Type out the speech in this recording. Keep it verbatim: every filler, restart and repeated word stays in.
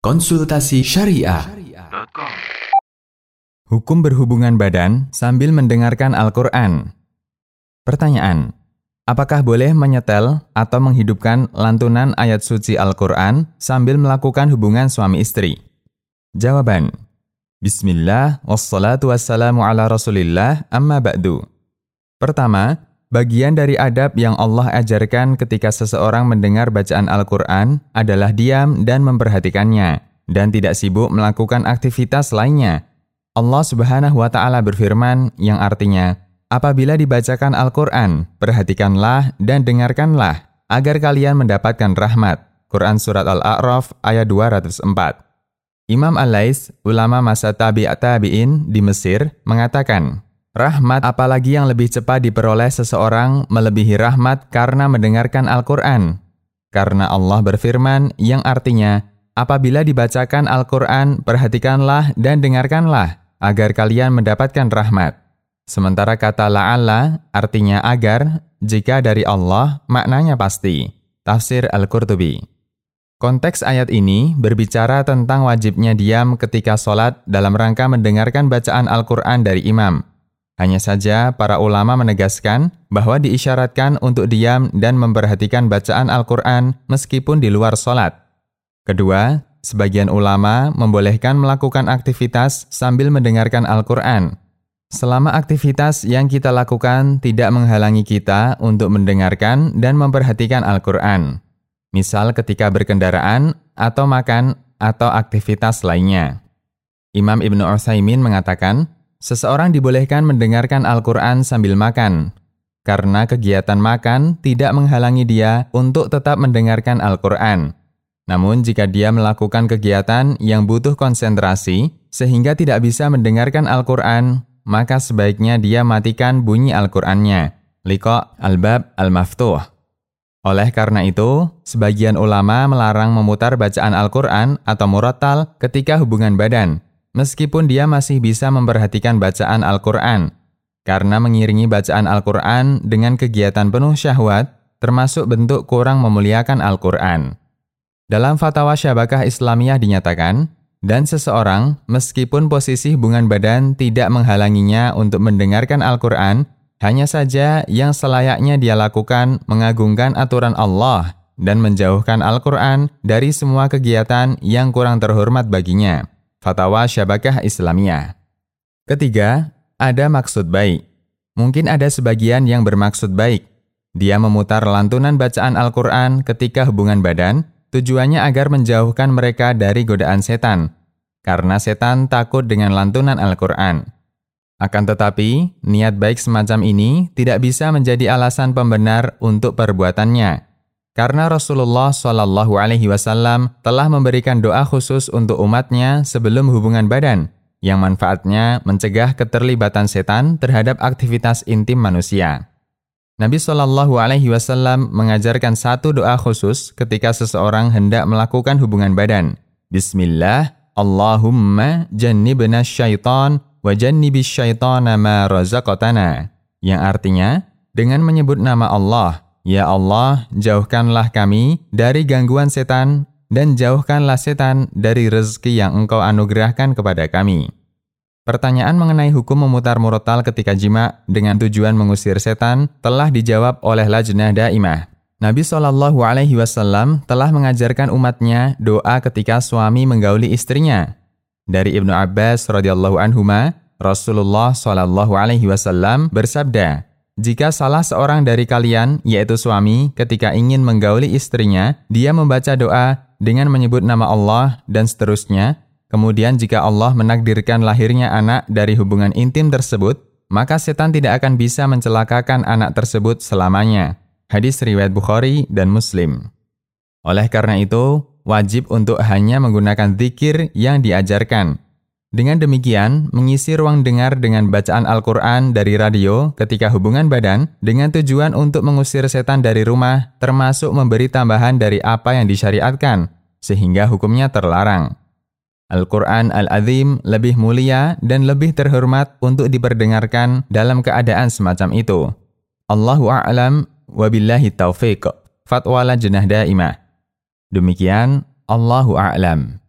Konsultasi Syariah. Hukum berhubungan badan sambil mendengarkan Al-Quran. Pertanyaan, apakah boleh menyetel atau menghidupkan lantunan ayat suci Al-Quran sambil melakukan hubungan suami istri? Jawaban, Bismillah, wassalatu wassalamu ala rasulillah, amma ba'du. Pertama, bagian dari adab yang Allah ajarkan ketika seseorang mendengar bacaan Al-Quran adalah diam dan memperhatikannya, dan tidak sibuk melakukan aktivitas lainnya. Allah Subhanahu wa Ta'ala berfirman yang artinya, apabila dibacakan Al-Quran, perhatikanlah dan dengarkanlah, agar kalian mendapatkan rahmat. Quran Surat Al-A'raf ayat dua ratus empat. Imam Al-Lais, ulama masa tabi'at tabi'in di Mesir, mengatakan, rahmat apalagi yang lebih cepat diperoleh seseorang melebihi rahmat karena mendengarkan Al-Quran. Karena Allah berfirman yang artinya, apabila dibacakan Al-Quran, perhatikanlah dan dengarkanlah, agar kalian mendapatkan rahmat. Sementara kata la'alla artinya agar, jika dari Allah, maknanya pasti. Tafsir Al-Qurtubi. Konteks ayat ini berbicara tentang wajibnya diam ketika sholat dalam rangka mendengarkan bacaan Al-Quran dari imam. Hanya saja para ulama menegaskan bahwa diisyaratkan untuk diam dan memperhatikan bacaan Al-Quran meskipun di luar sholat. Kedua, sebagian ulama membolehkan melakukan aktivitas sambil mendengarkan Al-Quran. Selama aktivitas yang kita lakukan tidak menghalangi kita untuk mendengarkan dan memperhatikan Al-Quran. Misal ketika berkendaraan atau makan atau aktivitas lainnya. Imam Ibnu Utsaimin mengatakan, seseorang dibolehkan mendengarkan Al-Quran sambil makan, karena kegiatan makan tidak menghalangi dia untuk tetap mendengarkan Al-Quran. Namun jika dia melakukan kegiatan yang butuh konsentrasi, sehingga tidak bisa mendengarkan Al-Quran, maka sebaiknya dia matikan bunyi Al-Qurannya. Liqa Al-Bab Al-Maftuh. Oleh karena itu, sebagian ulama melarang memutar bacaan Al-Quran atau murattal ketika hubungan badan, meskipun dia masih bisa memperhatikan bacaan Al-Quran, karena mengiringi bacaan Al-Quran dengan kegiatan penuh syahwat, termasuk bentuk kurang memuliakan Al-Quran. Dalam Fatwa Syabakah Islamiyah dinyatakan, dan seseorang, meskipun posisi hubungan badan tidak menghalanginya untuk mendengarkan Al-Quran, hanya saja yang selayaknya dia lakukan mengagungkan aturan Allah dan menjauhkan Al-Quran dari semua kegiatan yang kurang terhormat baginya. Fatwa Syabakah Islamiyah. Ketiga, ada maksud baik. Mungkin ada sebagian yang bermaksud baik. Dia memutar lantunan bacaan Al-Quran ketika hubungan badan, tujuannya agar menjauhkan mereka dari godaan setan, karena setan takut dengan lantunan Al-Quran. Akan tetapi, niat baik semacam ini tidak bisa menjadi alasan pembenar untuk perbuatannya. Karena Rasulullah shallallahu alaihi wasallam telah memberikan doa khusus untuk umatnya sebelum hubungan badan, yang manfaatnya mencegah keterlibatan setan terhadap aktivitas intim manusia. Nabi shallallahu alaihi wasallam mengajarkan satu doa khusus ketika seseorang hendak melakukan hubungan badan. Bismillah, Allahumma jannibna syaitan wa jannibis syaitana ma razaqtana. Yang artinya, dengan menyebut nama Allah, ya Allah, jauhkanlah kami dari gangguan setan dan jauhkanlah setan dari rezeki yang Engkau anugerahkan kepada kami. Pertanyaan mengenai hukum memutar murattal ketika jima dengan tujuan mengusir setan telah dijawab oleh Lajnah Daimah. Nabi shallallahu alaihi wasallam telah mengajarkan umatnya doa ketika suami menggauli istrinya. Dari Ibnu Abbas radhiyallahu anhuma, Rasulullah shallallahu alaihi wasallam bersabda, jika salah seorang dari kalian, yaitu suami, ketika ingin menggauli istrinya, dia membaca doa dengan menyebut nama Allah dan seterusnya, kemudian jika Allah menakdirkan lahirnya anak dari hubungan intim tersebut, maka setan tidak akan bisa mencelakakan anak tersebut selamanya. Hadis riwayat Bukhari dan Muslim. Oleh karena itu, wajib untuk hanya menggunakan zikir yang diajarkan. Dengan demikian, mengisi ruang dengar dengan bacaan Al-Quran dari radio ketika hubungan badan dengan tujuan untuk mengusir setan dari rumah, termasuk memberi tambahan dari apa yang disyariatkan, sehingga hukumnya terlarang. Al-Quran Al-Azim lebih mulia dan lebih terhormat untuk diperdengarkan dalam keadaan semacam itu. Allahu a'lam wabillahi taufiq. Fatwa Lajnah Daimah. Demikian, Allahu a'lam.